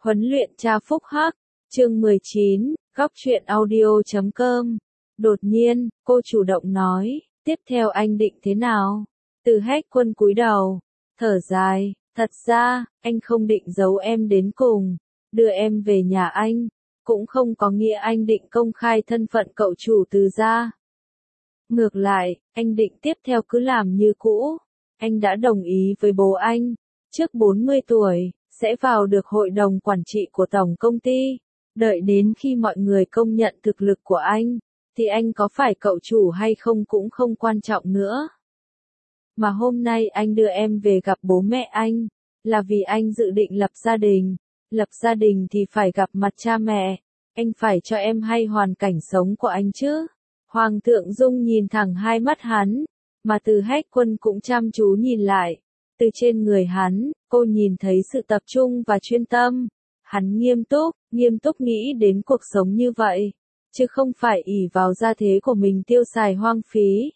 Huấn luyện cha phúc hắc, chương 19, góc truyện audio.com. Đột nhiên, cô chủ động nói, tiếp theo anh định thế nào? Từ Hách Quân cúi đầu, thở dài, thật ra, anh không định giấu em đến cùng, đưa em về nhà anh, cũng không có nghĩa anh định công khai thân phận cậu chủ Từ gia. Ngược lại, anh định tiếp theo cứ làm như cũ. Anh đã đồng ý với bố anh, trước 40 tuổi, sẽ vào được hội đồng quản trị của tổng công ty. Đợi đến khi mọi người công nhận thực lực của anh, thì anh có phải cậu chủ hay không cũng không quan trọng nữa. Mà hôm nay anh đưa em về gặp bố mẹ anh, là vì anh dự định lập gia đình. Lập gia đình thì phải gặp mặt cha mẹ, anh phải cho em hay hoàn cảnh sống của anh chứ. Hoàng thượng Dung nhìn thẳng hai mắt hắn, mà Từ Hách Quân cũng chăm chú nhìn lại. Từ trên người hắn, cô nhìn thấy sự tập trung và chuyên tâm. Hắn nghiêm túc nghĩ đến cuộc sống như vậy, chứ không phải ỷ vào gia thế của mình tiêu xài hoang phí.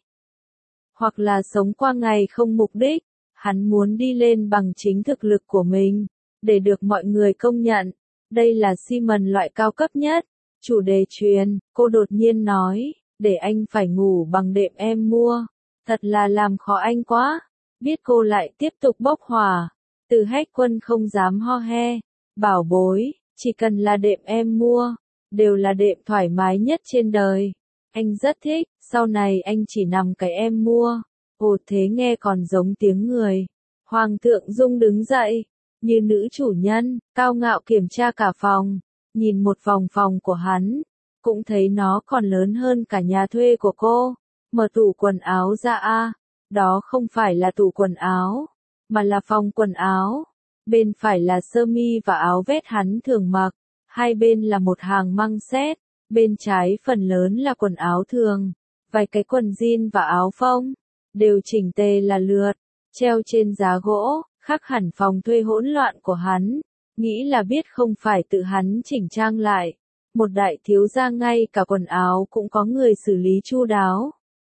Hoặc là sống qua ngày không mục đích, hắn muốn đi lên bằng chính thực lực của mình, để được mọi người công nhận. Đây là Simon loại cao cấp nhất. Chủ đề truyền, cô đột nhiên nói, để anh phải ngủ bằng đệm em mua. Thật là làm khó anh quá. Biết cô lại tiếp tục bốc hỏa, Từ Hách Quân không dám ho he. Bảo bối, chỉ cần là đệm em mua, đều là đệm thoải mái nhất trên đời. Anh rất thích, sau này anh chỉ nằm cái em mua. Ồ, thế nghe còn giống tiếng người. Hoàng thượng Dung đứng dậy, như nữ chủ nhân, cao ngạo kiểm tra cả phòng, nhìn một vòng phòng của hắn, cũng thấy nó còn lớn hơn cả nhà thuê của cô. Mở tủ quần áo ra a, đó không phải là tủ quần áo, mà là phòng quần áo. Bên phải là sơ mi và áo vest hắn thường mặc, hai bên là một hàng măng xét, bên trái phần lớn là quần áo thường, vài cái quần jean và áo phông, đều chỉnh tề là lượt, treo trên giá gỗ, khác hẳn phòng thuê hỗn loạn của hắn, nghĩ là biết không phải tự hắn chỉnh trang lại. Một đại thiếu gia ngay cả quần áo cũng có người xử lý chu đáo.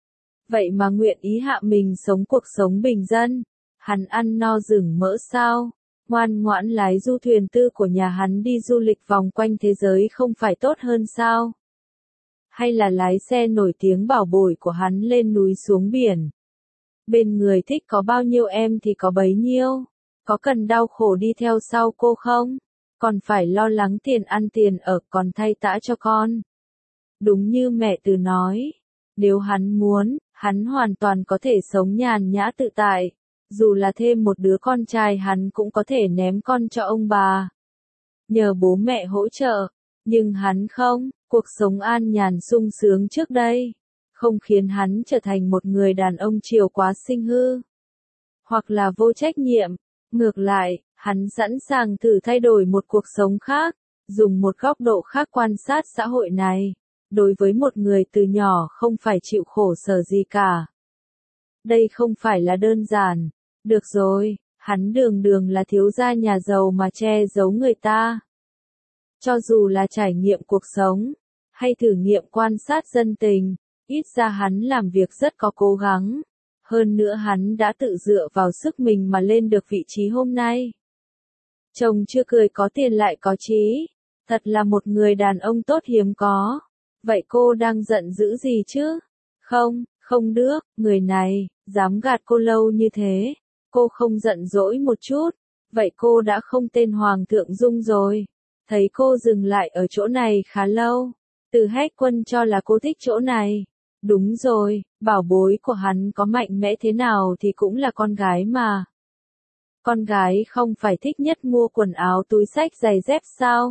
Vậy mà nguyện ý hạ mình sống cuộc sống bình dân, hắn ăn no rừng mỡ sao? Ngoan ngoãn lái du thuyền tư của nhà hắn đi du lịch vòng quanh thế giới không phải tốt hơn sao? Hay là lái xe nổi tiếng bảo bối của hắn lên núi xuống biển? Bên người thích có bao nhiêu em thì có bấy nhiêu. Có cần đau khổ đi theo sau cô không? Còn phải lo lắng tiền ăn tiền ở, còn thay tã cho con. Đúng như mẹ Từ nói, nếu hắn muốn, hắn hoàn toàn có thể sống nhàn nhã tự tại. Dù là thêm một đứa con trai hắn cũng có thể ném con cho ông bà, nhờ bố mẹ hỗ trợ. Nhưng hắn không, cuộc sống an nhàn sung sướng trước đây không khiến hắn trở thành một người đàn ông chiều quá sinh hư, hoặc là vô trách nhiệm. Ngược lại, hắn sẵn sàng thử thay đổi một cuộc sống khác, dùng một góc độ khác quan sát xã hội này. Đối với một người từ nhỏ không phải chịu khổ sở gì cả, đây không phải là đơn giản. Được rồi, hắn đường đường là thiếu gia nhà giàu mà che giấu người ta. Cho dù là trải nghiệm cuộc sống, hay thử nghiệm quan sát dân tình, ít ra hắn làm việc rất có cố gắng. Hơn nữa hắn đã tự dựa vào sức mình mà lên được vị trí hôm nay. Chồng chưa cười có tiền lại có chí, thật là một người đàn ông tốt hiếm có. Vậy cô đang giận dữ gì chứ? Không được, người này, dám gạt cô lâu như thế. Cô không giận dỗi một chút, vậy cô đã không tên Hoàng thượng Dung rồi. Thấy cô dừng lại ở chỗ này khá lâu, Từ Hách Quân cho là cô thích chỗ này. Đúng rồi, bảo bối của hắn có mạnh mẽ thế nào thì cũng là con gái mà. Con gái không phải thích nhất mua quần áo túi xách giày dép sao?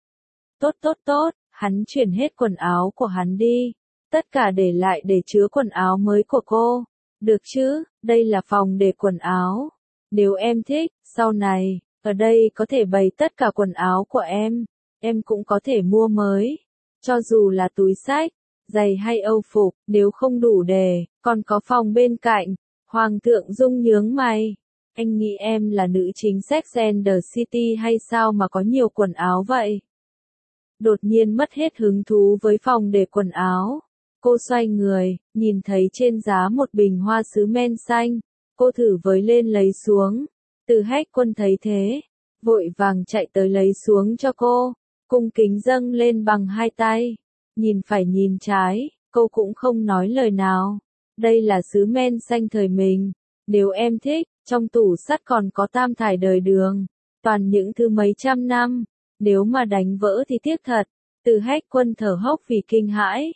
Tốt, hắn chuyển hết quần áo của hắn đi. Tất cả để lại để chứa quần áo mới của cô. Được chứ, đây là phòng để quần áo. Nếu em thích, sau này, ở đây có thể bày tất cả quần áo của em cũng có thể mua mới. Cho dù là túi xách, giày hay âu phục, nếu không đủ để, còn có phòng bên cạnh. Hoàng thượng Dung nhướng mày. Anh nghĩ em là nữ chính Sex and the City hay sao mà có nhiều quần áo vậy? Đột nhiên mất hết hứng thú với phòng để quần áo. Cô xoay người, nhìn thấy trên giá một bình hoa sứ men xanh. Cô thử với lên lấy xuống. Từ Hách Quân thấy thế, vội vàng chạy tới lấy xuống cho cô, cung kính dâng lên bằng hai tay, nhìn phải nhìn trái, cô cũng không nói lời nào. Đây là sứ men xanh thời mình, nếu em thích, trong tủ sắt còn có tam thải đời đường, toàn những thứ mấy trăm năm, nếu mà đánh vỡ thì tiếc thật. Từ Hách Quân thở hốc vì kinh hãi.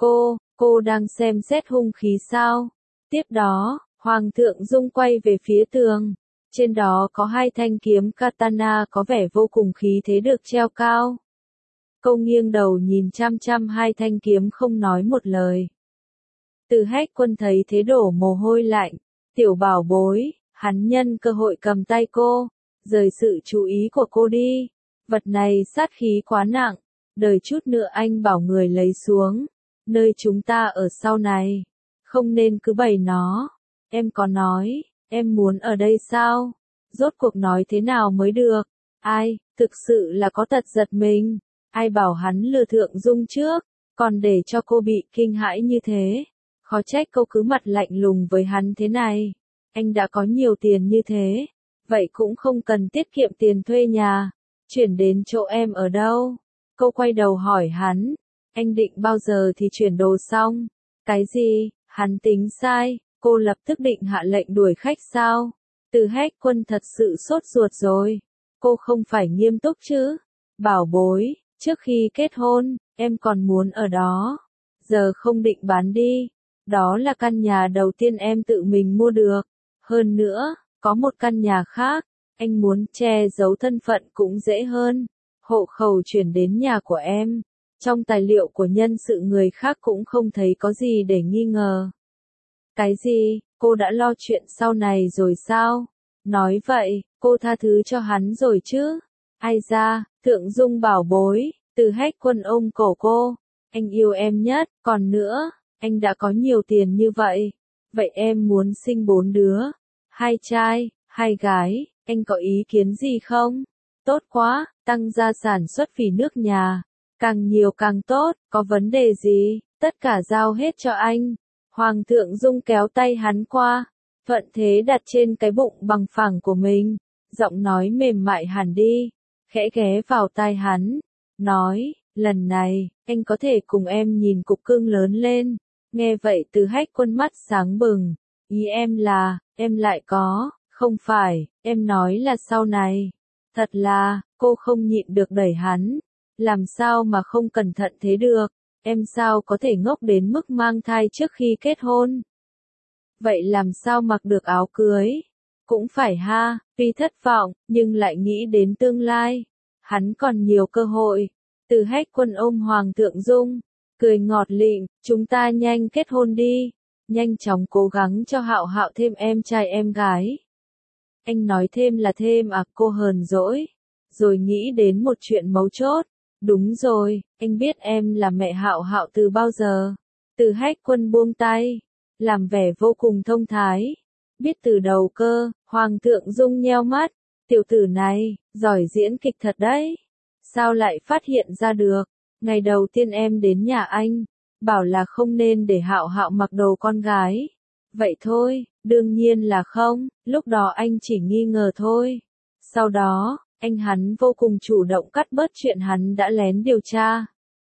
Cô đang xem xét hung khí sao? Tiếp đó, Hoàng thượng Dung quay về phía tường. Trên đó có hai thanh kiếm katana có vẻ vô cùng khí thế được treo cao. Cô nghiêng đầu nhìn chăm chăm hai thanh kiếm không nói một lời. Từ Hách Quân thấy thế đổ mồ hôi lạnh. Tiểu bảo bối, hắn nhân cơ hội cầm tay cô, rời sự chú ý của cô đi. Vật này sát khí quá nặng, đợi chút nữa anh bảo người lấy xuống. Nơi chúng ta ở sau này, không nên cứ bày nó. Em có nói, em muốn ở đây sao? Rốt cuộc nói thế nào mới được? Ai, thực sự là có tật giật mình. Ai bảo hắn lừa Thượng Dung trước, còn để cho cô bị kinh hãi như thế. Khó trách cô cứ mặt lạnh lùng với hắn thế này. Anh đã có nhiều tiền như thế, vậy cũng không cần tiết kiệm tiền thuê nhà. Chuyển đến chỗ em ở đâu? Cô quay đầu hỏi hắn. Anh định bao giờ thì chuyển đồ xong? Cái gì? Hắn tính sai. Cô lập tức định hạ lệnh đuổi khách sao? Từ Hách Quân thật sự sốt ruột rồi. Cô không phải nghiêm túc chứ? Bảo bối, trước khi kết hôn, em còn muốn ở đó. Giờ không định bán đi. Đó là căn nhà đầu tiên em tự mình mua được. Hơn nữa, có một căn nhà khác. Anh muốn che giấu thân phận cũng dễ hơn. Hộ khẩu chuyển đến nhà của em. Trong tài liệu của nhân sự người khác cũng không thấy có gì để nghi ngờ. Cái gì, cô đã lo chuyện sau này rồi sao? Nói vậy, cô tha thứ cho hắn rồi chứ? Ai ra, Thượng Dung bảo bối, Từ Hách Quân ôm cổ cô. Anh yêu em nhất, còn nữa, anh đã có nhiều tiền như vậy. Vậy em muốn sinh 4 đứa. 2 trai, 2 gái, anh có ý kiến gì không? Tốt quá, tăng gia sản xuất vì nước nhà. Càng nhiều càng tốt, có vấn đề gì, tất cả giao hết cho anh. Hoàng thượng Dung kéo tay hắn qua, thuận thế đặt trên cái bụng bằng phẳng của mình, giọng nói mềm mại hẳn đi, khẽ ghé vào tai hắn, nói, lần này, anh có thể cùng em nhìn cục cưng lớn lên. Nghe vậy Từ Hách Quân mắt sáng bừng, ý em là, em lại có, không phải, em nói là sau này. Thật là, cô không nhịn được đẩy hắn. Làm sao mà không cẩn thận thế được, em sao có thể ngốc đến mức mang thai trước khi kết hôn. Vậy làm sao mặc được áo cưới? Cũng phải ha, tuy thất vọng, nhưng lại nghĩ đến tương lai. Hắn còn nhiều cơ hội. Từ Hách Quân ôm Hoàng thượng Dung, cười ngọt lịm, chúng ta nhanh kết hôn đi. Nhanh chóng cố gắng cho Hạo Hạo thêm em trai em gái. Anh nói thêm là thêm à, cô hờn dỗi. Rồi nghĩ đến một chuyện mấu chốt. Đúng rồi, anh biết em là mẹ Hạo Hạo từ bao giờ? Từ Hách Quân buông tay, làm vẻ vô cùng thông thái. Biết từ đầu cơ, Hoàng thượng Dung nheo mắt, tiểu tử này, giỏi diễn kịch thật đấy. Sao lại phát hiện ra được? Ngày đầu tiên em đến nhà anh, bảo là không nên để Hạo Hạo mặc đồ con gái. Vậy thôi, đương nhiên là không, lúc đó anh chỉ nghi ngờ thôi. Sau đó, anh hắn vô cùng chủ động cắt bớt chuyện hắn đã lén điều tra.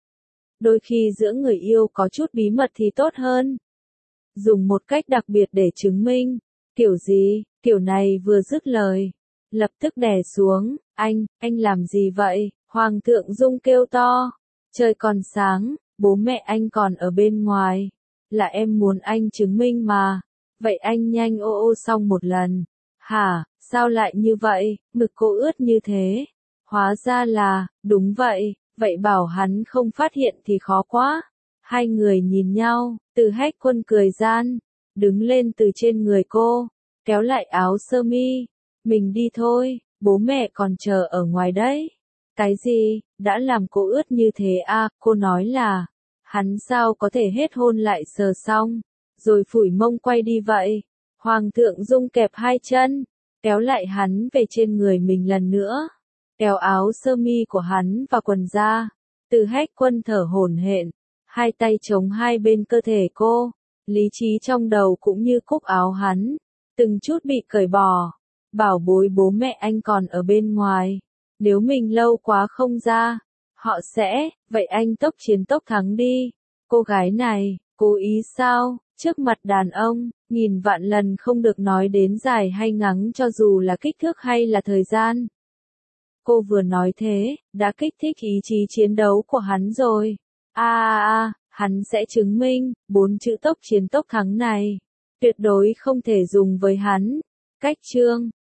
Đôi khi giữa người yêu có chút bí mật thì tốt hơn. Dùng một cách đặc biệt để chứng minh. Kiểu gì, kiểu này vừa dứt lời. Lập tức đè xuống, anh làm gì vậy? Hoàng thượng Dung kêu to. Trời còn sáng, bố mẹ anh còn ở bên ngoài. Là em muốn anh chứng minh mà. Vậy anh nhanh ô xong một lần. Hả? Sao lại như vậy, ngực cô ướt như thế? Hóa ra là, đúng vậy, vậy bảo hắn không phát hiện thì khó quá. Hai người nhìn nhau, Từ Hách Quân cười gian, đứng lên từ trên người cô, kéo lại áo sơ mi. Mình đi thôi, bố mẹ còn chờ ở ngoài đấy. Cái gì, đã làm cô ướt như thế à, cô nói là, hắn sao có thể hết hôn lại sờ xong, rồi phủi mông quay đi vậy. Hoàng thượng Dung kẹp hai chân, kéo lại hắn về trên người mình lần nữa, kéo áo sơ mi của hắn và quần ra. Từ Hách Quân thở hổn hển, hai tay chống hai bên cơ thể cô, lý trí trong đầu cũng như cúc áo hắn, từng chút bị cởi bỏ. bảo bối bố mẹ anh còn ở bên ngoài. Nếu mình lâu quá không ra, họ sẽ, vậy anh tốc chiến tốc thắng đi. Cô gái này, cố ý sao, trước mặt đàn ông, nghìn vạn lần không được nói đến dài hay ngắn cho dù là kích thước hay là thời gian. Cô vừa nói thế, đã kích thích ý chí chiến đấu của hắn rồi. Hắn sẽ chứng minh, 4 chữ tốc chiến tốc thắng này, tuyệt đối không thể dùng với hắn. Cách chương